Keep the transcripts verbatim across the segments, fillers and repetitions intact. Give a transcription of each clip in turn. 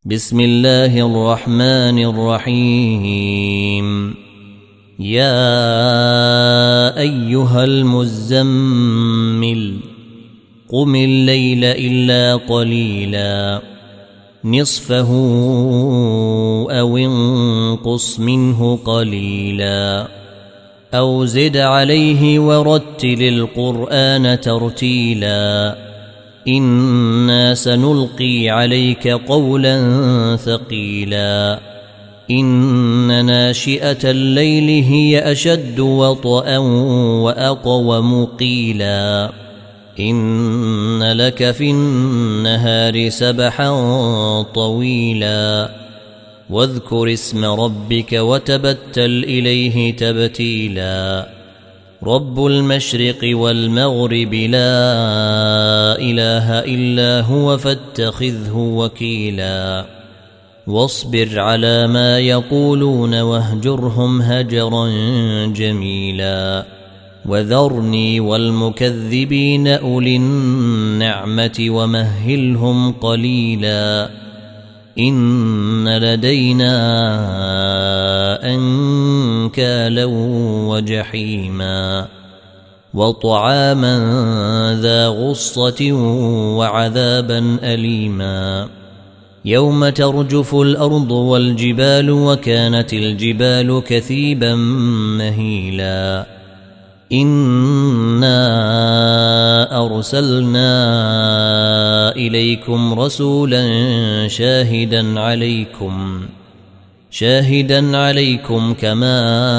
بسم الله الرحمن الرحيم. يا أيها المزمل قم الليل إلا قليلا نصفه أو انقص منه قليلا أو زد عليه ورتل القرآن ترتيلا إنا سنلقي عليك قولا ثقيلا إن ناشئة الليل هي أشد وطئا وأقوم قيلا إن لك في النهار سبحا طويلا واذكر اسم ربك وتبتل إليه تبتيلا رب المشرق والمغرب لا إله إلا هو فاتخذه وكيلا واصبر على ما يقولون واهجرهم هجرا جميلا وذرني والمكذبين أولي النعمة ومهلهم قليلا إن لدينا أنكالا وجحيما وطعاما ذا غصة وعذابا أليما يوم ترجف الأرض والجبال وكانت الجبال كثيبا مهيلا إنا أرسلنا إليكم رسولا شاهدا عليكم شاهدا عليكم كما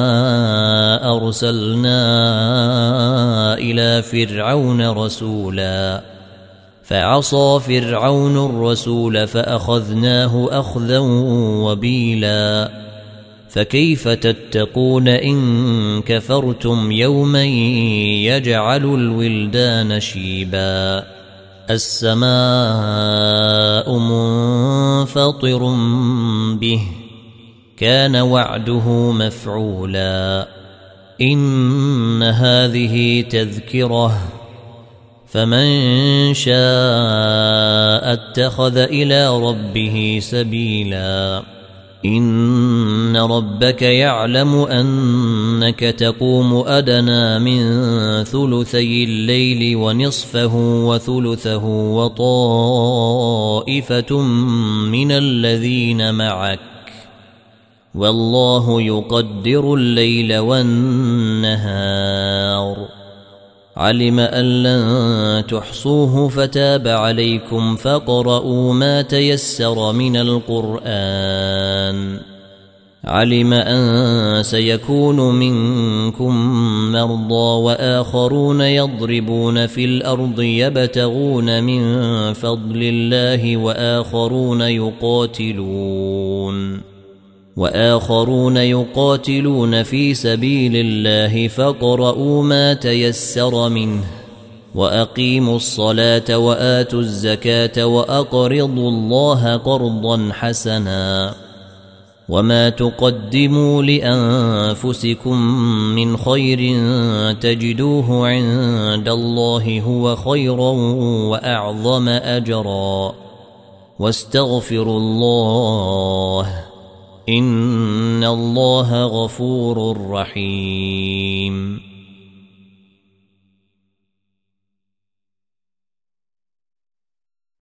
أرسلنا إلى فرعون رسولا فعصى فرعون الرسول فأخذناه أخذا وبيلا فكيف تتقون إن كفرتم يوما يجعل الولدان شيبا السماء منفطر به كان وعده مفعولا إن هذه تذكرة فمن شاء اتخذ إلى ربه سبيلا إن ربك يعلم أنك تقوم أدنى من ثلثي الليل ونصفه وثلثه وطائفة من الذين معك والله يقدر الليل والنهار علم أن لن تحصوه فتاب عليكم فاقرؤوا ما تيسر من القرآن علم أن سيكون منكم مرضى وآخرون يضربون في الأرض يبتغون من فضل الله وآخرون يقاتلون وآخرون يقاتلون في سبيل الله فاقرؤوا ما تيسر منه وأقيموا الصلاة وآتوا الزكاة وأقرضوا الله قرضا حسنا وما تقدموا لأنفسكم من خير تجدوه عند الله هو خيرا وأعظم أجرا واستغفروا الله إن الله غفور رحيم.